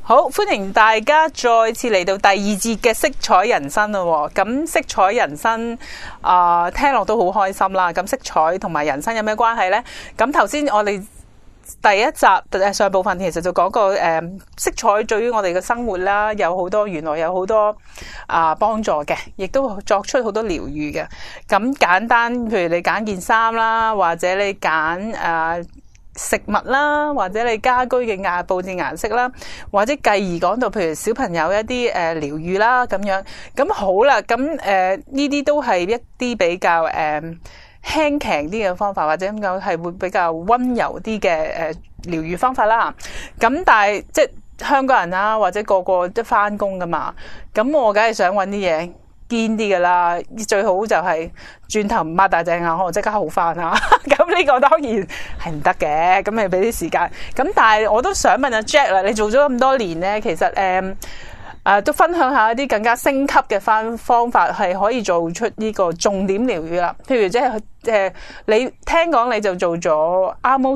好，歡迎大家再次嚟到第二節嘅色彩人生咯。咁色彩人生聽落都好開心啦。咁色彩同埋人生有咩關係呢？咁頭先我哋第一集上部分其實就講過色彩對於我哋嘅生活啦，原來有好多幫助嘅，亦都作出好多療愈嘅。咁簡單，譬如你揀件衫啦，或者你揀食物啦，或者你家居嘅佈置顏色啦，或者繼而講到譬如小朋友一啲療愈啦咁樣。咁好啦，咁呢啲都係一啲比較輕強啲嘅方法，或者咁講係會比較溫柔啲嘅療愈方法啦。咁但係即係香港人啦，或者個個都翻工噶嘛，咁我梗係想揾啲嘢堅啲噶啦，最好就係轉頭擘大隻眼，可能即刻好翻啊！咁呢個當然係唔得嘅，咁你俾啲時間。咁但係我都想問阿 Jack 啦，你做咗咁多年咧，其實都分享下一啲更加升級嘅方法，係可以做出呢個重點療愈啦。譬如即係你聽講你就做咗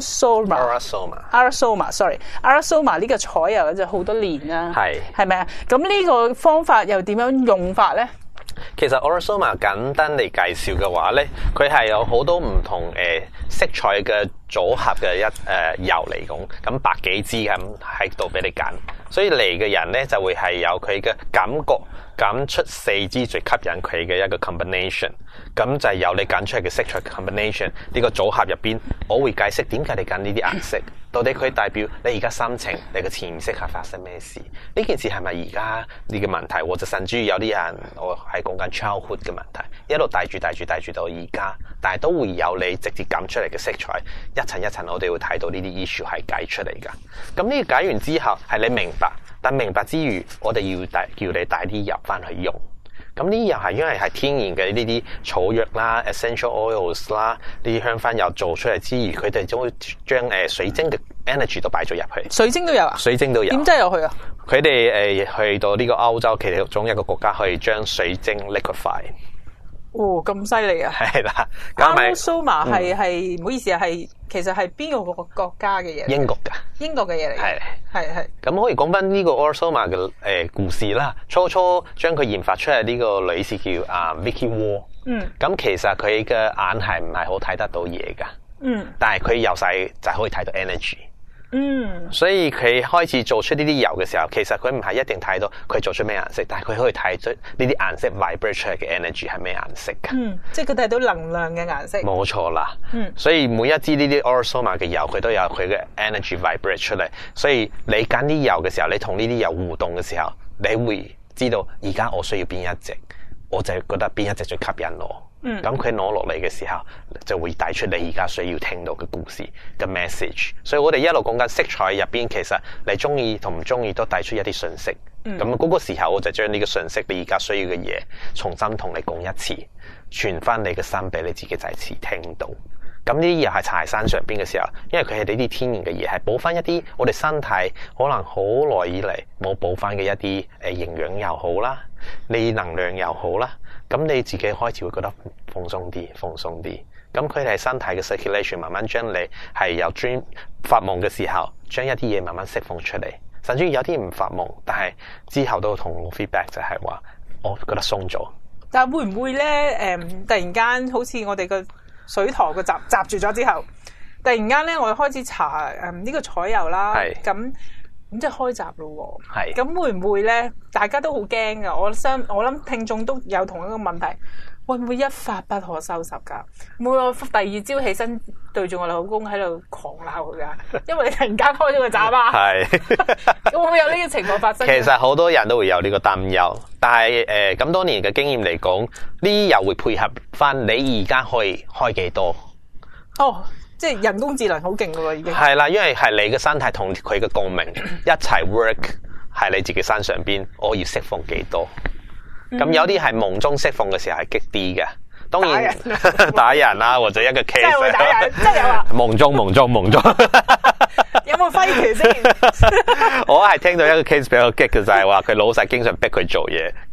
Aurosoma 呢個彩油就好多年啦，係咪啊？咁呢個方法又點樣用法咧？ 其實 Aurosoma 簡單嚟介紹嘅話咧，佢係有好多唔同色彩嘅組合嘅油嚟講，咁百幾支咁喺度俾你揀，所以嚟嘅人咧就會係有佢嘅感覺，揀出4支最吸引佢嘅一個 combination， 咁就係由你揀出嚟嘅色彩 combination 呢個組合入邊，我會解釋點解你揀呢啲顏色，到底佢代表你而家心情，你嘅潛意識係發生咩事？呢件事係咪而家呢個問題？或者甚至於有啲人我係講緊 childhood 嘅問題，一路帶住到而家，但係都會有你直接揀出嚟嘅色彩，一層一層我哋會睇到呢啲 issue 係解出嚟噶。咁呢個解完之後係你明白，但明白之餘，我哋要叫你帶啲油翻去用。咁呢啲油係因為係天然嘅呢啲草藥啦 essential oils 啦，呢啲香薰油做出嚟之餘，佢哋就會將水晶嘅 energy 都擺咗入去。 水晶都有啊？水晶都有。點擠入去啊？ 佢哋去到呢個歐洲其中一個國家，可以將水晶 liquefy。 哦，咁犀利啊！ 係啦。 Aurosoma 係唔好意思啊，其實係邊個國家嘅嘢？ 英國㗎。英國嘅嘢嚟嘅。係。 咁可以講翻呢個 Aurosoma 嘅故事啦。初將佢研發出嚟呢個女士叫Vicky Wall。咁其實佢嘅眼係唔係好睇得到嘢㗎。但係佢由細就可以睇到 energy。所以佢開始做出呢啲油嘅時候，其實佢唔係一定睇到佢做出咩顏色，但係佢可以睇出呢啲顏色 vibrate 出嚟嘅 energy 係咩顏色㗎。 即係佢睇到能量嘅顏色。冇錯啦。所以每一支呢啲 Aurosoma 嘅油，佢都有佢嘅 energy vibrate 出嚟。所以你揀啲油嘅時候，你同呢啲油互動嘅時候，你會知道而家我需要邊一隻，我就覺得邊一隻最吸引我。咁佢攞落嚟嘅時候，就會帶出你而家需要聽到嘅故事嘅 message。所以我哋一路講緊色彩入邊，其實你中意同唔中意都帶出一啲信息。咁嗰個時候，我就將呢個信息，你而家需要嘅嘢，重新同你講一次，傳翻你嘅心俾你自己再次聽到。咁呢啲又係搽喺身上邊嘅時候，因為佢係呢啲天然嘅嘢，係補翻一啲我哋身體可能好耐以嚟冇補翻嘅一啲營養又好啦，你能量又好啦。咁你自己開始會覺得放鬆啲。咁佢哋係身體嘅 circulation 慢慢將你係由 dream 發夢嘅時候，將一啲嘢慢慢釋放出嚟。甚至有啲唔發夢，但係之後都同我 feedback 就係話，我覺得鬆咗。 但係會唔會咧？突然間好似我哋個水塘個閘住咗之後，突然間咧我哋開始搽呢個彩油啦。咁即係開閘咯喎。咁會唔會咧？大家都好驚噶。我諗聽眾都有同一個問題，會唔會一發不可收拾噶？會我第二朝起身對住我老公喺度狂鬧佢噶？因為你突然間開咗個閘啊！會唔會有呢個情況發生？ 其實好多人都會有呢個擔憂，但係咁多年嘅經驗嚟講，呢啲又會配合翻你而家可以開幾多。 即係人工智能好勁噶喎，已經係啦，因為係你嘅身體同佢嘅共鳴一齊 work， 喺你自己身上邊，我要釋放幾多。咁有啲係夢中釋放嘅時候係激啲嘅，當然打人啦，或者一個 case 真係會打人，真係有啊！ 夢中有冇揮拳先？ 我係聽到一個 case 比較激嘅，就係話佢老細經常逼佢做嘢，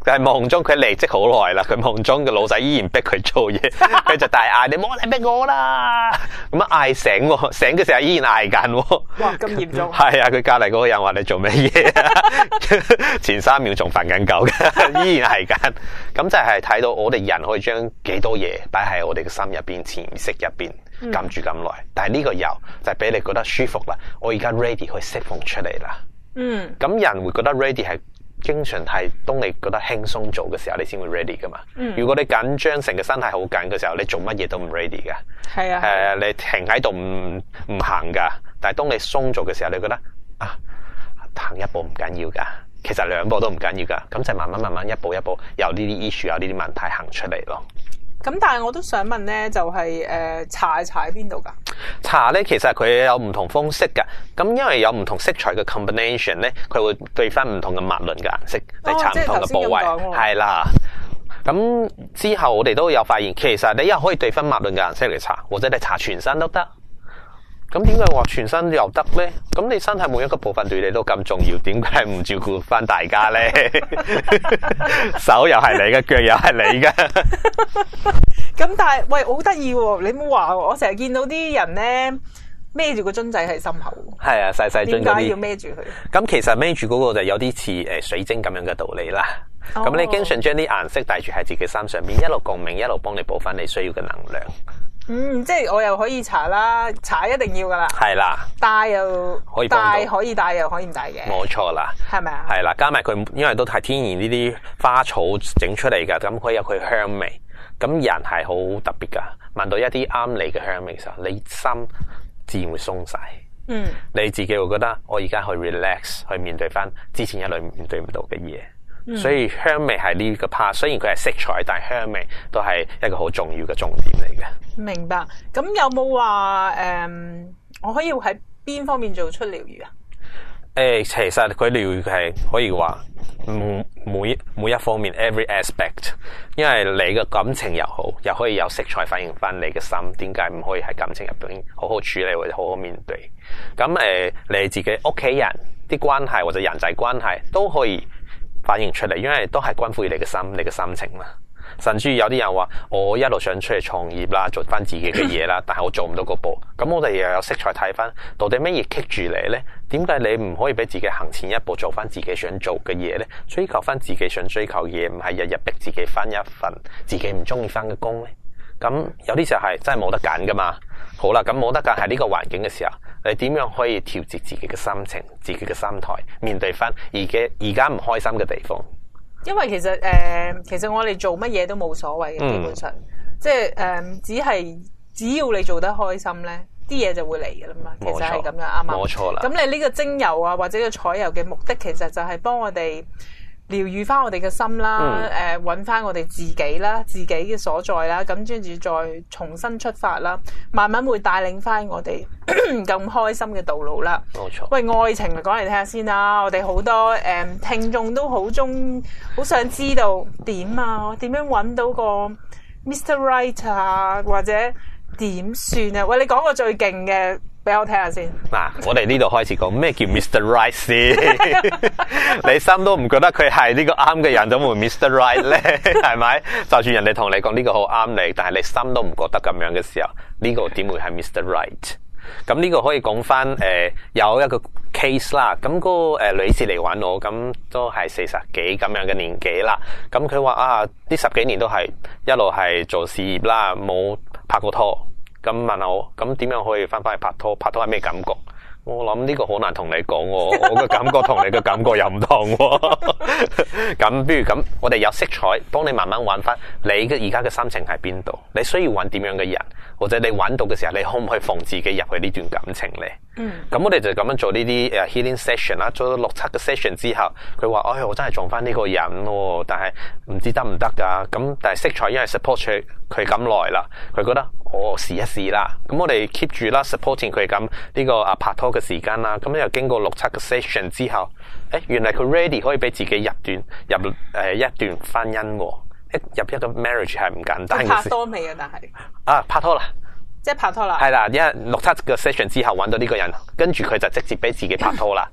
但係夢中佢離職好耐啦，佢夢中嘅老細依然逼佢做嘢，佢就大嗌：你唔好嚟逼我啦！咁啊嗌醒喎，醒嘅時候依然嗌緊喎。 哇，咁嚴重！ 係啊，佢隔離嗰個人話：你做咩嘢啊？前3秒仲瞓緊覺嘅，依然係緊。咁就係睇到我哋人可以將幾多嘢擺喺我哋嘅心入邊、潛意識入邊撳住咁耐。但係呢個油就係俾你覺得舒服啦，我而家 ready 去釋放出嚟啦。咁人會覺得 ready 係經常係當你覺得輕鬆做嘅時候，你先會 ready 噶嘛。如果你緊張成個身體好緊嘅時候，你做乜嘢都唔 ready 噶。 係啊， 你停喺度唔行噶。但係當你鬆做嘅時候，你覺得啊，行一步唔緊要噶，其實2步都唔緊要噶。咁就慢慢一步一步由呢啲 issue 有呢啲問題行出嚟咯。 咁但係我都想問咧，就係搽喺邊度噶？ 搽咧，其實佢有唔同方式噶。咁因為有唔同色彩嘅 combination 咧，佢會對翻唔同嘅脈輪嘅顏色嚟搽唔同嘅部位。係啦。咁之後我哋都有發現，其實你又可以對翻脈輪嘅顏色嚟搽，或者你搽全身都得。咁點解話全身又得咧？咁你身體每一個部分對你都咁重要，點解唔照顧翻大家咧？手又係你嘅，腳又係你嘅。 咁但係喂，好得意喎！你唔好話我成日見到啲人咧孭住個樽仔喺心口。係啊，細樽嗰啲。 點解要孭住佢？ 咁其實孭住嗰個就有啲似水晶咁樣嘅道理啦。咁你經常將啲顏色帶住喺自己身上面，一路共鳴，一路幫你補翻你需要嘅能量。即係我又可以搽啦，搽一定要噶啦。係啦，戴又可以戴，可以戴又可以唔戴嘅。冇錯啦，係咪啊？係啦，加埋佢，因為都係天然呢啲花草整出嚟噶，咁佢有佢香味。咁人係好特別噶，聞到一啲啱你嘅香味嘅時候，你心自然會鬆晒。你自己會覺得我而家去 relax， 去面對翻之前一類面對唔到嘅嘢。所以香味係呢個 part， 雖然佢係色彩，但係香味都係一個好重要嘅重點嚟嘅。明白。咁有冇話我可以喺邊方面做出療愈啊？其實佢療愈係可以話每一方面 every aspect， 因為你嘅感情又好，又可以有色彩反映翻你嘅心。點解唔可以喺感情入邊好好處理或者好好面對？咁你自己屋企人啲關係或者人際關係都可以反映出嚟，因為都係關乎你嘅心，你嘅心情嘛。甚至有啲人話我一路想出去創業啦，做翻自己嘅嘢啦，但係我做唔到嗰步。咁我哋又有色彩睇翻，到底乜嘢棘住你咧？點解你唔可以俾自己行前一步，做翻自己想做嘅嘢咧？追求翻自己想追求嘅嘢，唔係日日逼自己翻一份自己唔中意翻嘅工咧？咁有啲時候係真係冇得揀噶嘛。好啦，咁冇得揀喺呢個環境嘅時候，你點樣可以調節自己嘅心情、自己嘅心態，面對翻而家唔開心嘅地方？因為其實我哋做乜嘢都冇所謂嘅，基本上即係只要你做得開心咧，啲嘢就會嚟嘅啦嘛。其實係咁樣啱啱？冇錯啦。咁你呢個精油啊，或者個彩油嘅目的，其實就係幫我哋療愈翻我哋嘅心啦，揾翻我哋自己啦，自己嘅所在啦，咁跟住再重新出發啦，慢慢會帶領翻我哋咁開心嘅道路啦。冇錯。喂，愛情嚟講嚟聽下先啦，我哋好多聽眾都好想知道點啊，點樣揾到個 Mr. Right 啊，或者點算啊？喂，你講個最勁嘅俾我聽下先。嗱，我哋呢度開始講咩叫 Mr. Right 先。你心都唔覺得佢係呢個啱嘅人，怎會 Mr. Right 咧？係咪？就算人哋同你講呢個好啱你，但係你心都唔覺得咁樣嘅時候，呢個點會係 Mr. Right？咁呢個可以講翻有一個 case 啦。咁嗰個女士嚟揾我，咁都係40幾咁樣嘅年紀啦。咁佢話啊，呢10幾年都係一路係做事業啦，冇拍過拖。咁問我，咁點樣可以翻返去拍拖？拍拖係咩感覺？我諗呢個好難同你講喎，我嘅感覺同你嘅感覺又唔同喎。咁不如咁，我哋有色彩幫你慢慢揾翻你嘅而家嘅心情喺邊度？你需要揾點樣嘅人，或者你揾到嘅時候，你可唔可以放自己入去呢段感情咧？咁我哋就咁樣做呢啲healing session 啦，做咗6-7個 session 之後，佢話：我真係撞翻呢個人喎，但係唔知得唔得㗎？咁但係色彩因為 support 佢咁耐啦，佢覺得我試一試啦。咁我哋 keep 住啦 supporting 佢咁呢個拍拖嘅時間啦。咁又經過6-7個 session 之後，原來佢 ready 可以俾自己入一段婚姻喎。入一個 marriage 係唔簡單嘅事。拍拖未啊？但係拍拖啦。即係拍拖啦，係啦，因為6-7個 session 之後揾到呢個人，跟住佢就直接俾自己拍拖啦。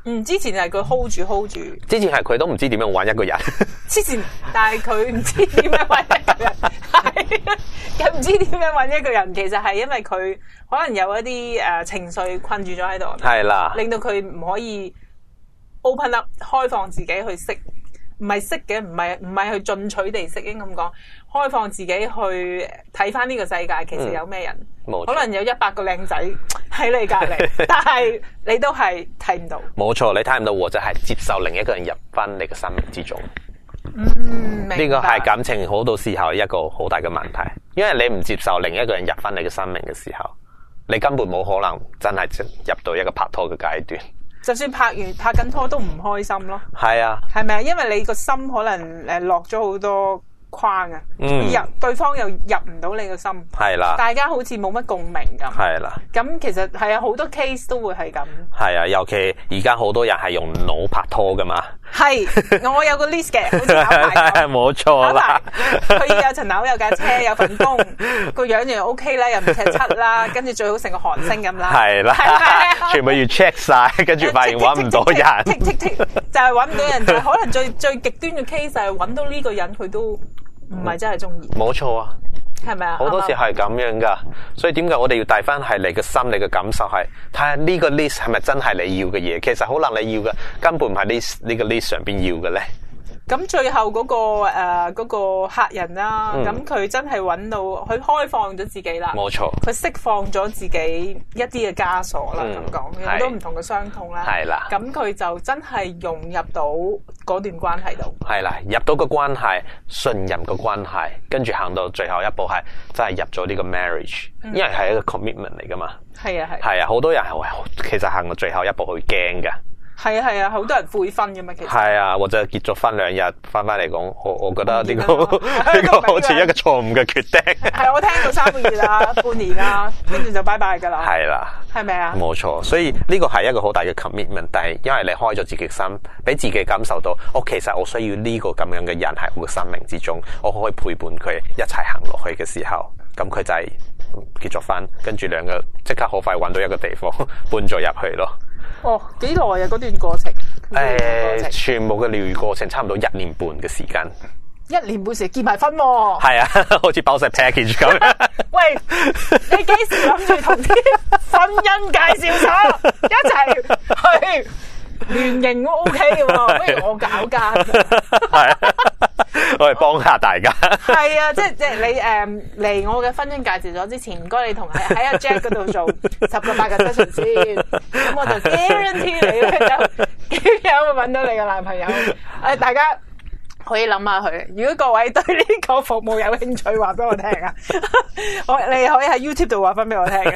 之前係佢 hold 住， 之前係佢都唔知點樣揾一個人。 之前，但係佢唔知點樣揾一個人，係佢唔知點樣揾一個人，其實係因為佢可能有一啲情緒困住咗喺度， 係啦， 令到佢唔可以 open up 開放自己去識，唔係識嘅，唔係去進取地識，應該咁講，開放自己去睇翻呢個世界，其實有咩人，可能有100個靚仔喺你隔離，但係你都係睇唔到。 冇錯，你睇唔到，或者係接受另一個人入翻你嘅生命之中。呢個係感情好多時候一個好大嘅問題，因為你唔接受另一個人入翻你嘅生命嘅時候，你根本冇可能真係入到一個拍拖嘅階段。 就算拍緊拖都唔開心咯。 係啊， 係咪啊？因為你個心可能落咗好多框啊，對方又入唔到你個心， 係啦， 大家好似冇乜共鳴咁， 係啦。 咁其實係啊，好多 case 都會係咁。係啊，尤其而家好多人係用腦拍拖噶嘛。係， 我有個 list 嘅，好似考牌咁。 冇錯啦， 佢有層樓，有架車，有份工，個樣又 OK 啦，又唔赤七啦，跟住最好成個韓星咁啦。係啦， 全部要 check 晒，跟住發現揾唔到人。 就係揾唔到人，就係可能最極端嘅 case 就係揾到呢個人，佢都唔係真係中意。 冇錯啊， 係咪啊？ 好多時係咁樣噶，所以點解我哋要帶翻係你嘅心，你嘅感受係睇下呢個 list 係咪真係你要嘅嘢？其實可能你要嘅根本唔係呢個 list 上邊要嘅咧。 咁最後嗰個客人啦，咁佢真係揾到，佢開放咗自己啦。 冇錯， 佢釋放咗自己一啲嘅枷鎖啦，咁講有好多唔同嘅傷痛啦。係啦，咁佢就真係融入到嗰段關係度。係啦， 入到個關係，信任個關係，跟住行到最後一步係真係入咗呢個 marriage，因為係一個 commitment 嚟噶嘛。係啊係。係啊，好多人係其實行到最後一步會驚噶。係啊係啊，好多人悔婚嘅嘛，其實係啊，或者結咗婚2日翻嚟講，我覺得呢個好似一個錯誤嘅決定。係我聽到3個月啊，半年啊，跟住就拜拜噶啦。係啦，係咪啊？冇錯，所以呢個係一個好大嘅 commitment， 但係因為你開咗自己心，俾自己感受到，其實我需要呢個咁樣嘅人喺我嘅生命之中，我可以陪伴佢一齊行落去嘅時候，咁佢就係結咗婚，跟住2個即刻好快揾到一個地方搬咗入去咯。幾耐啊？嗰段過程？全部嘅療愈過程差唔多1年半嘅時間。1年半時結埋婚喎。係啊，好似包晒 package 咁。喂，你幾時諗住同啲婚姻介紹所一齊去聯營都 OK 嘅喎？不如我搞間。係。我哋幫下大家。係啊，即係你嚟我嘅婚姻介紹所之前，唔該你同喺阿 Jack 嗰度做10個8個 session 先，咁我就 guarantee 你咧就點樣會揾到你嘅男朋友。大家可以諗下佢。如果各位對呢個服務有興趣，話俾我聽啊！你可以喺 YouTube 度話翻俾我聽。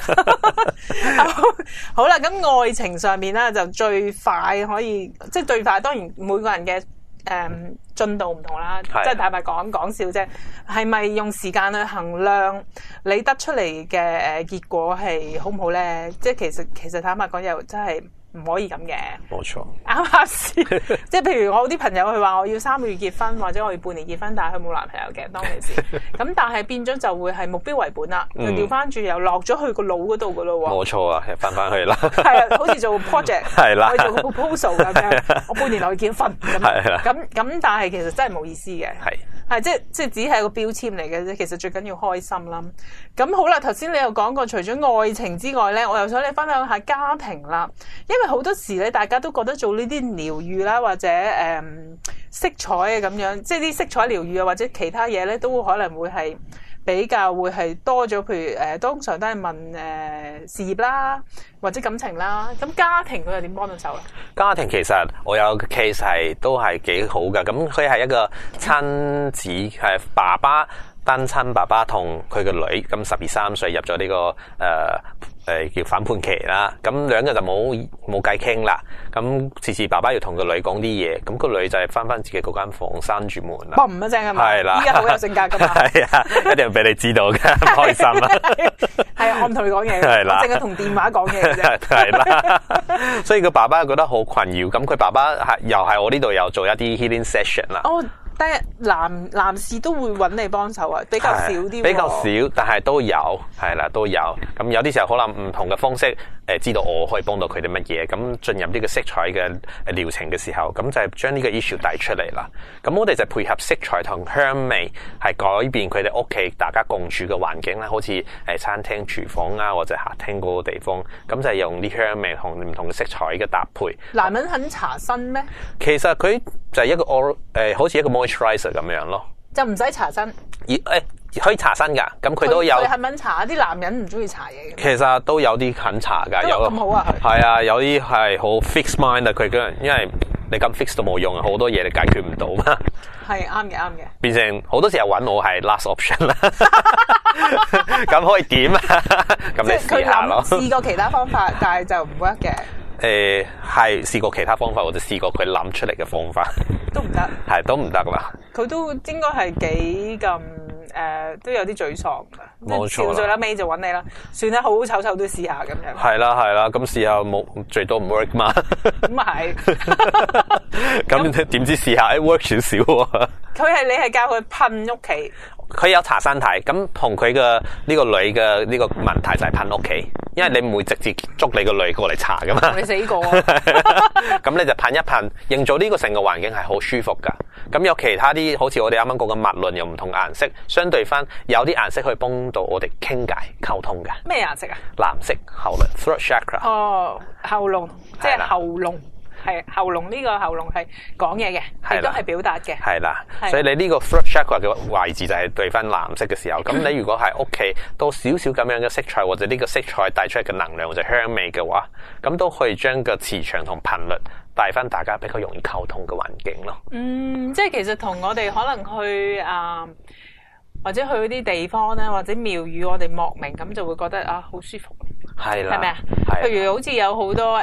好啦，咁愛情上面咧就最快可以，即係最快。當然每個人嘅進度唔同啦，即係坦白講笑啫。係咪用時間去衡量你得出嚟嘅結果係好唔好咧？即係其實坦白講又真係唔可以咁嘅。冇錯，啱先。即係譬如我啲朋友佢話我要3個月結婚，或者我要半年結婚，但係佢冇男朋友嘅當其時。咁但係變咗就會係目標為本啦，就調翻轉又落咗去個腦嗰度噶咯喎。冇錯啊，翻翻去啦。係啊，好似做 project， 係啦，我做個 proposal 咁樣，我半年內結婚咁。係啦。咁但係其實真係冇意思嘅。係即係只係個標籤嚟嘅啫。其實最緊要開心啦。咁好啦，頭先你又講過，除咗愛情之外咧，我又想你分享下家庭啦。因為好多時咧，大家都覺得做呢啲療愈啦，或者色彩啊咁樣，即係啲色彩療愈啊，或者其他嘢咧，都可能會係比較會係多咗。譬如通常都係問事業啦，或者感情啦。咁家庭佢又點幫到手咧？家庭其實我有個 case 都係幾好噶。咁佢係一個親子，係爸爸單親爸爸同佢個女，咁12、13歲入咗呢個叫反叛期啦。咁2個就冇計傾啦。咁次爸爸要同個女講啲嘢，咁個女就係翻自己嗰間房閂住門啦。嘣一聲係咪？係啦，依家好有性格噶嘛。係啊，一定要俾你知道嘅，唔開心啦。係啊，我唔同你講嘢，係啦，我淨係同電話講嘢嘅啫。係啦，所以個爸爸覺得好困擾。咁佢爸爸又係我呢度有做一啲 healing session 啦。但係男士都會揾你幫手啊，比較少啲。比較少，但係都有，係啦，都有。咁有啲時候可能唔同嘅方式， 知道我可以幫到佢哋乜嘢。咁進入呢個色彩嘅療程嘅時候，咁就係將呢個 issue 帶出嚟啦。咁我哋就配合色彩同香味，係改變佢哋屋企大家共處嘅環境啦，好似餐廳、廚房啊，或者客廳嗰個地方。咁就係用啲香味同唔同嘅色彩嘅搭配。 男人肯搽身咩？ 其實佢就係一個好似一個 moisturizer 咁樣咯， 就唔使搽身。 可以搽身㗎，咁佢都有。 佢係咪搽？啲男人唔中意搽嘢嘅。 其實都有啲肯搽㗎，有咁好啊， 係啊，有啲係好 fix mind 啊，佢嘅，因為你咁 fix 都冇用，好多嘢你解決唔到嘛。 係啱嘅。 變成好多時候揾我係 last option 啦。咁可以點啊？咁你試下咯。 試過其他方法，但係就唔 work 嘅。 係試過其他方法，或者試過佢諗出嚟嘅方法， 都唔得。 係都唔得啦。 佢都應該係幾咁都有啲沮喪㗎。 冇錯啦。 最撚尾就揾你啦，算啦，好醜醜都試下咁樣。 係啦，咁試下冇最多唔 work 嘛。 咁啊係。 咁點知試下work 少少喎。 你係教佢噴屋企。 佢有搽身體，咁同佢嘅呢個女嘅呢個問題就係噴屋企，因為你唔會直接捉你個女過嚟搽噶嘛。 你死過啊！ 咁你就噴一噴，營造呢個成個環境係好舒服噶。咁有其他啲好似我哋啱啱講嘅脈輪有唔同顏色，相對翻有啲顏色可以幫到我哋傾偈溝通嘅。 咩顏色啊？ 藍色喉輪 throat chakra。 哦，喉嚨即係喉嚨。係喉嚨，呢個喉嚨係講嘢嘅，亦都係表達嘅。 係啦，所以你呢個 throat chakra 嘅位置就係對翻藍色嘅時候，咁你如果喺屋企多少少咁樣嘅色彩，或者呢個色彩帶出嚟嘅能量或者香味嘅話，咁都可以將個磁場同頻率帶翻大家比較容易溝通嘅環境咯。 即係其實同我哋可能去或者去嗰啲地方咧，或者廟宇，我哋莫名咁就會覺得好舒服。 係啦， 係咪啊？譬如好似有好多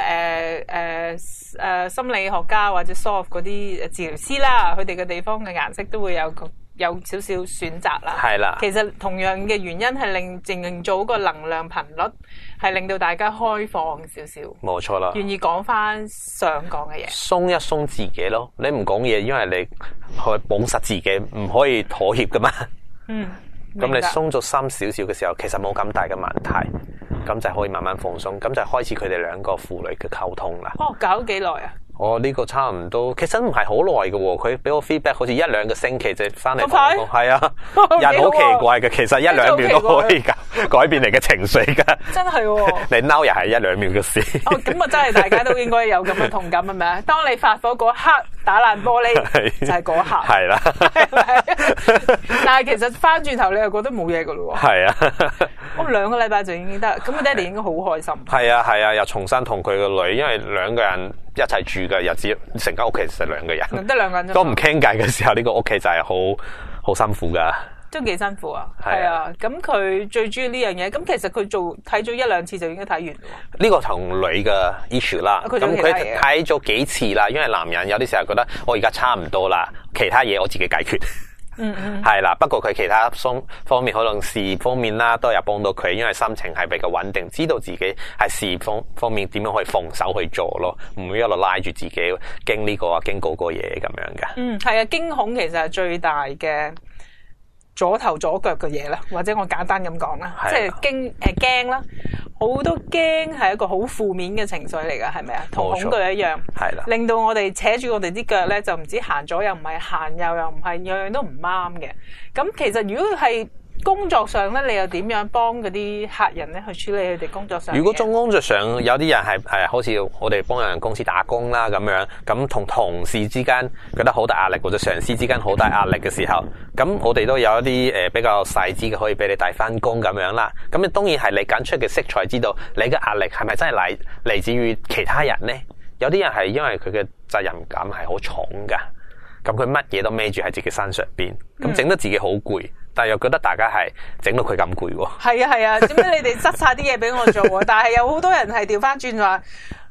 心理學家或者 soft 嗰啲治療師啦，佢哋嘅地方嘅顏色都會有少少選擇啦。 係啦， 其實同樣嘅原因係營造個能量頻率，係令到大家開放少少。冇錯啦，願意講翻想講嘅嘢，鬆一鬆自己咯。你唔講嘢，因為你去綁實自己，唔可以妥協噶嘛。咁你鬆咗心少少嘅時候，其實冇咁大嘅問題。咁就可以慢慢放鬆，咁就開始佢哋兩個父女嘅溝通啦。搞幾耐啊？呢個差唔多，其實唔係好耐嘅喎。佢俾我 feedback 好似1-2個星期就翻嚟同我講，係啊，人好奇怪嘅，其實1-2秒都可以改變你嘅情緒㗎。真係喎！你嬲又係1-2秒嘅事。咁啊，真係大家都應該有咁嘅同感係咪啊？當你發火嗰刻打爛玻璃，就係嗰刻。係啦。但係其實翻轉頭你又覺得冇嘢㗎咯喎。係啊。我2個禮拜就已經得，咁佢爹哋應該好開心。係啊，又重新同佢個女，因為2個人一齊住嘅日子，成間屋企其實2個人，得2個人啫。都唔傾偈嘅時候，呢個屋企就係好辛苦噶。都幾辛苦啊！係啊，咁佢最主要呢樣嘢，咁其實佢睇咗1-2次就應該睇完咯。呢個同女嘅 issue 啦，咁佢睇咗幾次啦，因為男人有啲時候覺得我而家差唔多啦，其他嘢我自己解決。係啦，不過佢其他方面可能事業方面啦，都有幫到佢，因為心情係比較穩定，知道自己喺事業方面點樣可以放手去做咯，唔會一路拉住自己經呢個啊經嗰個嘢咁樣嘅。係啊，驚恐其實係最大嘅阻頭阻腳嘅嘢啦，或者我簡單咁講啦，即係驚啦，好多驚係一個好負面嘅情緒嚟噶，係咪啊？同恐懼一樣，係啦，令到我哋扯住我哋啲腳咧，就唔知行左又唔係，行右又唔係，樣樣都唔啱嘅。咁其實如果係工作上咧，你又點樣幫嗰啲客人咧去處理佢哋工作上？如果中工作上有啲人係好似我哋幫人公司打工啦咁樣，咁同同事之間覺得好大壓力，或者上司之間好大壓力嘅時候，咁我哋都有一啲比較細緻嘅可以俾你帶翻工咁樣啦。咁你當然係你揀出嘅色彩，知道你嘅壓力係咪真係嚟自於其他人咧？有啲人係因為佢嘅責任感係好重噶，咁佢乜嘢都孭住喺自己身上邊，咁整得自己好攰。但係又覺得大家係整到佢咁攰喎。係啊，點解你哋執晒啲嘢俾我做啊？但係有好多人係調翻轉話，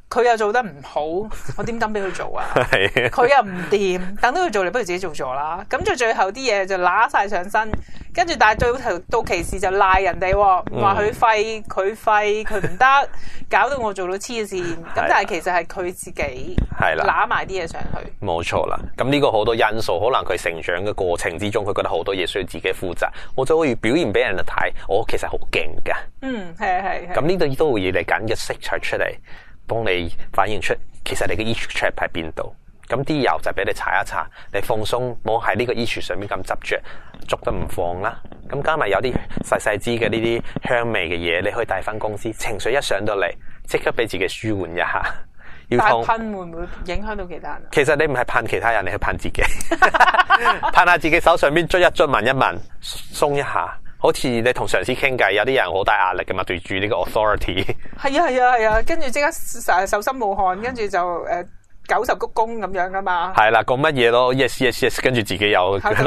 佢又做得唔好，我點敢俾佢做啊？ 係佢又唔掂，等到佢做，你不如自己做咗啦。咁最後啲嘢就揦晒上身，跟住但係到期時就賴人哋，話佢廢，佢唔得，搞到我做到黐線。咁但係其實係佢自己揦埋啲嘢上去。 冇錯啦。咁呢個好多因素，可能佢成長嘅過程之中，佢覺得好多嘢需要自己負責，我就可以表現俾人哋睇，我其實好勁噶。 係。 咁呢度都會要你揀嘅色彩出嚟，幫你反映出其實你嘅 issue trap 喺邊度。咁啲油就俾你搽一搽，你放鬆，冇喺呢個 issue 上面咁執着，捉得唔放啦。咁加埋有啲細支嘅呢啲香味嘅嘢，你可以帶翻公司。情緒一上到嚟，即刻俾自己舒緩一下。 但係噴會唔會影響到其他人？ 其實你唔係噴其他人，你係噴自己。噴下自己手上邊捽一捽，聞一聞，鬆一下。好似你同上司傾偈，有啲人好大壓力㗎嘛，對住呢個 authority。 係啊，跟住即刻手心冒汗，跟住就90鞠躬咁樣噶嘛。係啦，講乜嘢咯 ？Yes，跟住自己又好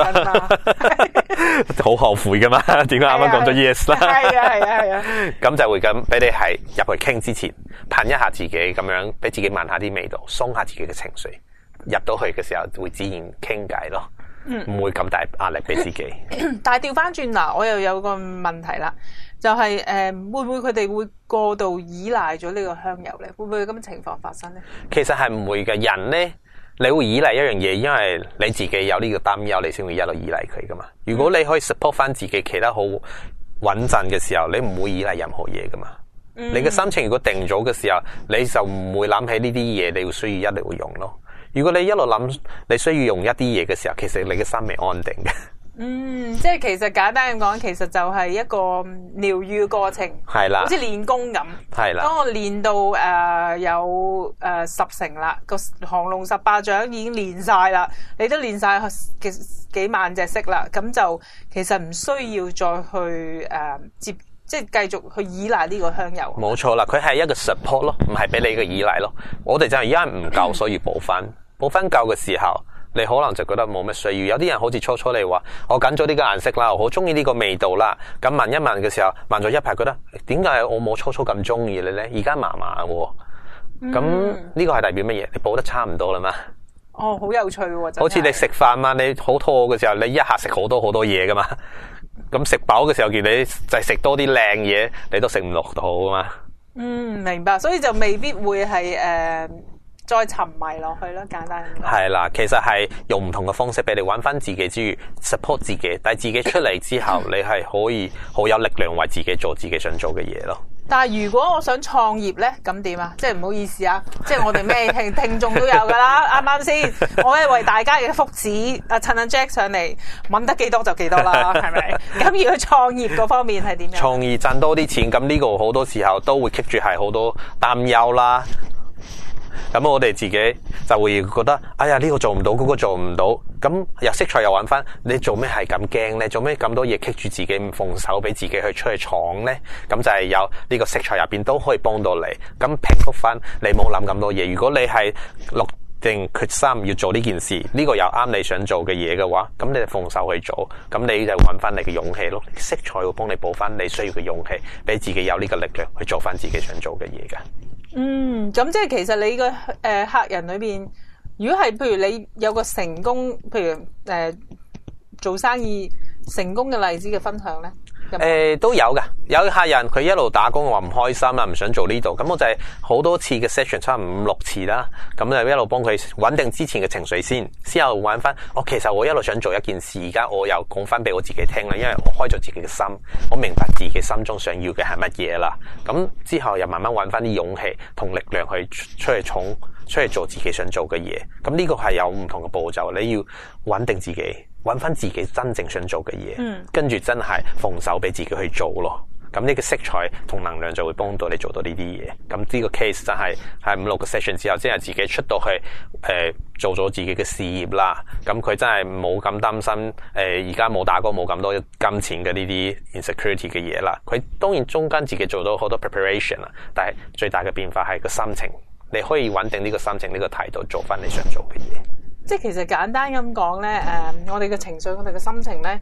後悔噶嘛？點解啱啱講咗 yes 啦？ 係啊。 咁就會咁俾你係入去傾之前，噴一下自己，咁樣俾自己聞下啲味道，鬆下自己嘅情緒。入到去嘅時候會自然傾偈咯。唔會咁大壓力俾自己。 但係調翻轉嗱，我又有個問題啦，就係會唔會佢哋會過度依賴咗呢個香油咧？會唔會有咁嘅情況發生咧？ 其實係唔會嘅。人咧，你會依賴一樣嘢，因為你自己有呢個擔憂，你先會一路依賴佢噶嘛。如果你可以 support 翻自己，企得好穩陣嘅時候，你唔會依賴任何嘢噶嘛。你嘅心情如果定咗嘅時候，你就唔會諗起呢啲嘢，你會需要一定會用咯。如果你一路諗你需要用一啲嘢嘅時候，其實你嘅心未安定嘅。 即係其實簡單咁講，其實就係一個療愈過程， 係啦， 好似練功咁。係啦，當我練到有10成啦，個降龍18掌已經練晒啦，你都練晒幾萬隻色啦，咁就其實唔需要再去即係繼續去依賴呢個香油。冇錯啦，佢係一個 support 咯，唔係俾你嘅依賴咯。我哋就係因為唔夠，所以補翻夠嘅時候，你可能就覺得冇乜需要。有啲人好似初你話，我揀咗呢個顏色啦，我好中意呢個味道啦。咁聞一聞嘅時候，聞咗一排，覺得點解我冇初咁中意你咧？而家麻麻喎。咁呢個係代表乜嘢？你補得差唔多啦嘛。 哦，好有趣喎！ 好似你食飯嘛，你好肚餓嘅時候，你一下食好多嘢噶嘛。咁食飽嘅時候，見你就係食多啲靚嘢，你都食唔落肚啊嘛。 明白，所以就未必會係再沉迷落去咯，簡單咁講。 係啦，其實係用唔同嘅方式俾你揾翻自己之餘 support 自己，但係自己出嚟之後，你係可以好有力量為自己做自己想做嘅嘢咯。 但係如果我想創業咧，咁點啊？即係唔好意思啊，即係我哋咩聽眾都有噶啦，啱啱先？我係為大家嘅福祉，趁阿 Jack 上嚟，揾得幾多就幾多啦，係咪？咁如果創業嗰方面係點樣？ 創業賺多啲錢，咁呢個好多時候都會 keep 住係好多擔憂啦。咁我哋自己就會覺得，哎呀呢個做唔到，嗰個做唔到，咁入色彩又揾翻，你做咩係咁驚咧？做咩咁多嘢棘住自己唔放手，俾自己去出去闖咧？咁就係有呢個色彩入邊都可以幫到你，咁平復翻你冇諗咁多嘢。如果你係落定決心要做呢件事，呢個又啱你想做嘅嘢嘅話，咁你就放手去做，咁你就揾翻你嘅勇氣咯。色彩會幫你補翻你需要嘅勇氣，俾自己有呢個力量去做翻自己想做嘅嘢㗎。 咁即係其實你個客人裏邊，如果係譬如你有個成功，譬如做生意成功嘅例子嘅分享咧， 都有噶。有客人佢一路打工話唔開心啊，唔想做呢度，咁我就係好多次嘅 session， 差唔多5、6次啦，咁就一路幫佢穩定之前嘅情緒先，之後玩翻。其實我一路想做一件事，而家我又講翻俾我自己聽啦，因為我開咗自己嘅心，我明白自己心中想要嘅係乜嘢啦。咁之後又慢慢揾翻啲勇氣同力量去出去做自己想做嘅嘢。咁呢個係有唔同嘅步驟，你要穩定自己，揾翻自己真正想做嘅嘢，跟住真係放手俾自己去做咯。咁呢個色彩同能量就會幫到你做到呢啲嘢。咁呢個 case 真係喺5、6個 session 之後，即係自己出到去做咗自己嘅事業啦。咁佢真係冇咁擔心而家冇打過冇咁多金錢嘅呢啲 insecurity 嘅嘢啦。佢當然中間自己做到好多 preparation 啦，但係最大嘅變化係個心情。你可以穩定呢個心情，呢個態度，做翻你想做嘅嘢。 即係其實簡單咁講咧，我哋嘅情緒，我哋嘅心情咧，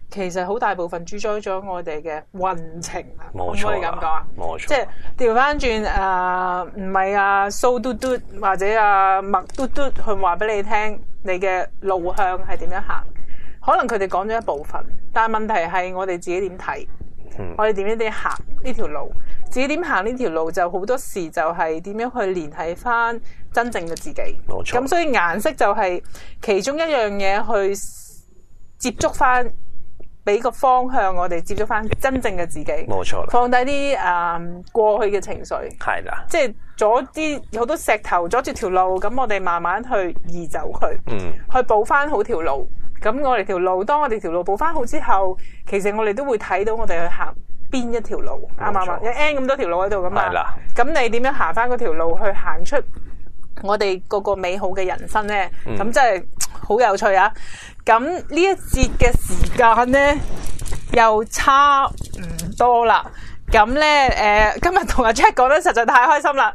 其實好大部分主宰咗我哋嘅運程啊，可唔冇錯可以咁講啊？ 冇錯， 即係調翻轉唔係蘇嘟嘟或者麥嘟嘟去話俾你聽，你嘅路向係點樣行？可能佢哋講咗一部分，但係問題係我哋自己點睇，我哋點樣行呢條路，自己點行呢條路就好多時就係點樣去聯繫翻真正嘅自己。 冇錯。 咁所以顏色就係其中一樣嘢去接觸翻。俾個方向，我哋接觸翻真正嘅自己， 冇錯啦。放低啲過去嘅情緒， 係啦， 即係阻啲好多石頭阻住條路，咁我哋慢慢去移走佢，去補翻好條路。咁我哋條路，當我哋條路補翻好之後，其實我哋都會睇到我哋去行邊一條路，啱唔啱啊？有 N 咁多條路喺度噶嘛，咁你點樣行翻嗰條路去行出我哋個美好嘅人生咧？咁真係好有趣啊！咁呢一節嘅時間咧又差唔多啦。咁咧今日同阿 Jack 講得實在太開心啦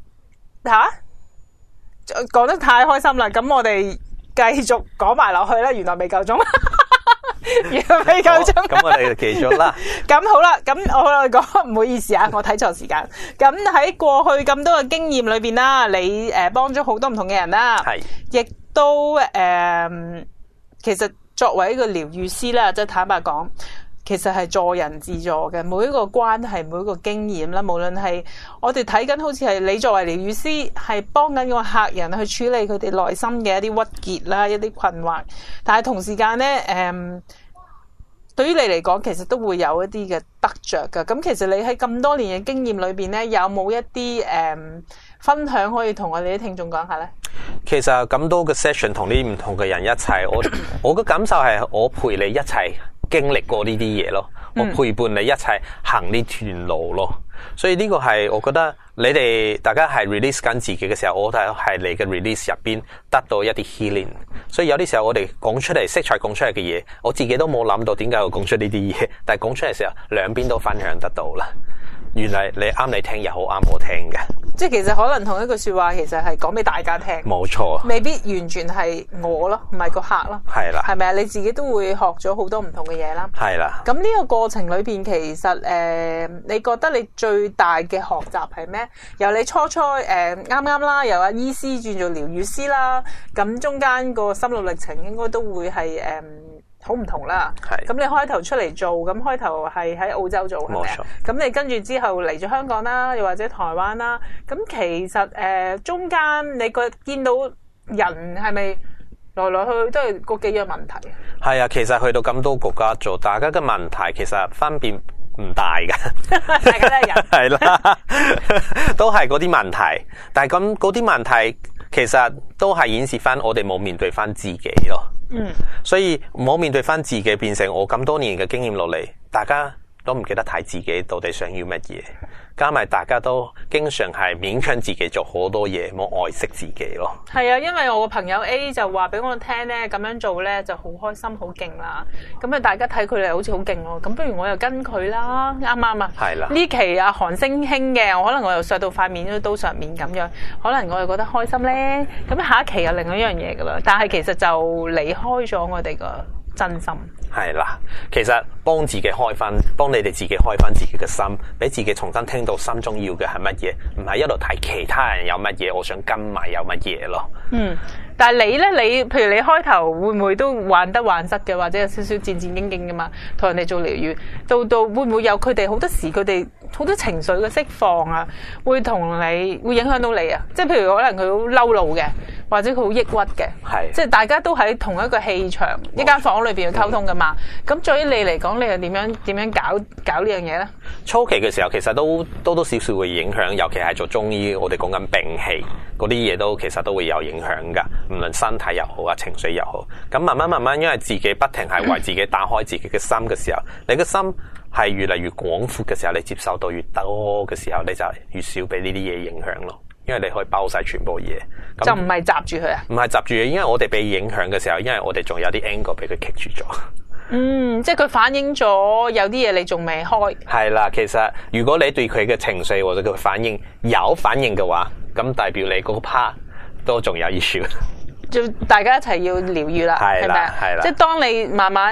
講得太開心啦。咁我哋繼續講埋落去啦。原來未夠鐘，原來未夠鐘。 咁我哋就繼續啦。 咁好啦，咁我講唔好意思啊，我睇錯時間。咁喺過去咁多嘅經驗裏邊啦，你幫咗好多唔同嘅人啦，係，亦都其實作為一個療癒師啦，即係坦白講，其實係助人自助嘅。每一個關係，每一個經驗啦，無論係我哋睇緊，好似係你作為療癒師，係幫緊個客人去處理佢哋內心嘅一啲鬱結啦，一啲困惑。但係同時間咧，對於你嚟講，其實都會有一啲嘅得着㗎。咁其實你喺咁多年嘅經驗裏邊咧，有冇一啲分享可以同我哋啲聽眾講下咧？ 其實咁多嘅 session 同啲唔同嘅人一齊，我嘅感受係我陪你一齊經歷過呢啲嘢咯，我陪伴你一齊行呢段路咯。所以呢個係我覺得你哋大家係 release 緊自己嘅時候，我哋係你嘅 release 入邊得到一啲 healing。所以有啲時候我哋講出嚟色彩講出嚟嘅嘢，我自己都冇諗到點解要講出呢啲嘢，但係講出嚟嘅時候兩邊都分享得到啦。原來你啱你聽又好啱我聽嘅，即係其實可能同一句說話其實係講俾大家聽， 冇錯， 未必完全係我咯，唔係個客咯，係啦，係咪啊？你自己都會學咗好多唔同嘅嘢啦，係啦。咁呢個過程裏邊，其實你覺得你最大嘅學習係咩？由你初啱啱啦，由阿醫師轉做療癒師啦，咁中間個心路歷程應該都會係好唔同啦，咁你開頭出嚟做，咁開頭係喺澳洲做，係咪啊？咁你跟住之後嚟咗香港啦，又或者台灣啦，咁其實中間你見到人係咪來來去去都係嗰幾樣問題？係啊，其實去到咁多國家做，大家嘅問題其實分別唔大㗎，大家都係人，係啦，都係嗰啲問題，但係咁嗰啲問題其實都係顯示翻我哋冇面對翻自己咯。所以冇面對翻自己，變成我咁多年嘅經驗落嚟，大家都唔記得睇自己到底想要乜嘢，加埋大家都經常係勉強自己做好多嘢，冇愛惜自己咯。係啊，因為我個朋友 A 就話俾我聽咧，咁樣做咧就好開心好勁啦。咁啊，大家睇佢哋好似好勁咯，咁不如我又跟佢啦，啱唔啱啊？係啦。呢期啊韓星興嘅，可能我又削到塊面都上面咁樣，可能我又覺得開心咧。咁下一期又另外一樣嘢噶啦，但係其實就離開咗我哋個真心。係啦，其實幫自己開翻，幫你哋自己開翻自己嘅心，俾自己重新聽到心中要嘅係乜嘢，唔係一路睇其他人有乜嘢，我想跟埋有乜嘢咯。但係你咧，譬如你開頭會唔會都患得患失嘅，或者有少少戰戰兢兢嘅嘛？同人哋做療癒，到會唔會有佢哋好多時佢哋好多情緒嘅釋放啊，會影響到你啊？即係譬如可能佢好嬲怒嘅，或者佢好抑鬱嘅，係即係大家都喺同一個氣場一間房裏邊去溝通噶嘛。咁對於你嚟講，你又點樣搞呢樣嘢咧？初期嘅時候，其實都多多少少會影響，尤其係做中醫，我哋講緊病氣嗰啲嘢都其實都會有影響噶。無論身體又好啊，情緒又好，咁慢慢，因為自己不停係為自己打開自己嘅心嘅時候，你嘅心係越嚟越廣闊嘅時候，你接受到越多嘅時候，你就越少俾呢啲嘢影響咯。因為你可以包晒全部嘢，就唔係閘住佢啊？唔係閘住嘅，因為我哋被影響嘅時候，因為我哋仲有啲 angle 俾佢棘住咗。即係佢反映咗有啲嘢你仲未開。係啦，其實如果你對佢嘅情緒或者佢反應有反應嘅話，咁代表你嗰個 part 都仲有 issue。就大家一齊要療癒啦，係咪啊？係啦，即係當你慢慢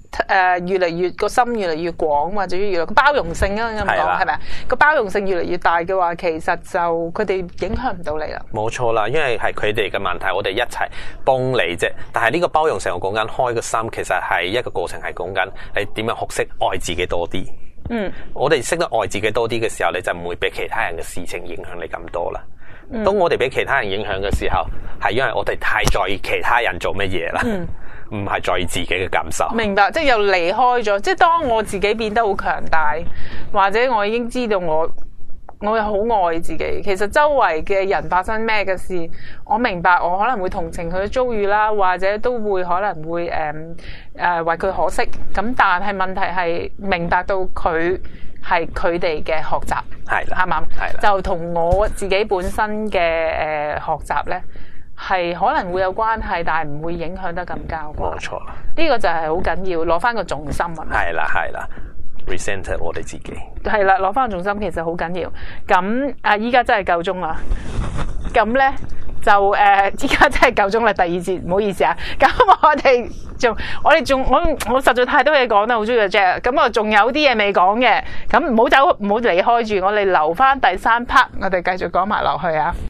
越嚟越個心越嚟越廣，或者越嚟個包容性啊咁講係咪啊？個包容性越嚟越大嘅話，其實就佢哋影響唔到你啦。 冇錯啦，因為係佢哋嘅問題，我哋一齊幫你啫。但係呢個包容性，我講緊開個心，其實係一個過程，係講緊你點樣學識愛自己多啲。我哋識得愛自己多啲嘅時候，你就唔會俾其他人嘅事情影響你咁多啦。當我哋俾其他人影響嘅時候，係因為我哋太在意其他人做乜嘢啦。唔係在意自己嘅感受。明白， 即係又離開咗。即係當我自己變得好強大，或者我已經知道我又好愛自己。其實周圍嘅人發生咩嘅事，我明白，我可能會同情佢嘅遭遇啦，或者都會可能會為佢可惜。咁但係問題係明白到佢係佢哋嘅學習， 係啦， 啱唔啱？ 係啦， 就同我自己本身嘅學習咧。係可能會有關係，但係唔會影響得咁交關。 冇錯， 呢個就係好緊要，攞翻個重心啊！ 係啦係啦 ，recenter 我哋自己係啦，攞翻個重心其實好緊要。咁依家真係夠鐘啦。咁咧就依家真係夠鐘啦，第二節唔好意思啊。咁我實在太多嘢講啦，好中意阿 Jack。咁我仲有啲嘢未講嘅，咁唔好走，唔好離開住，我哋留翻第3 part，我哋繼續講埋落去啊。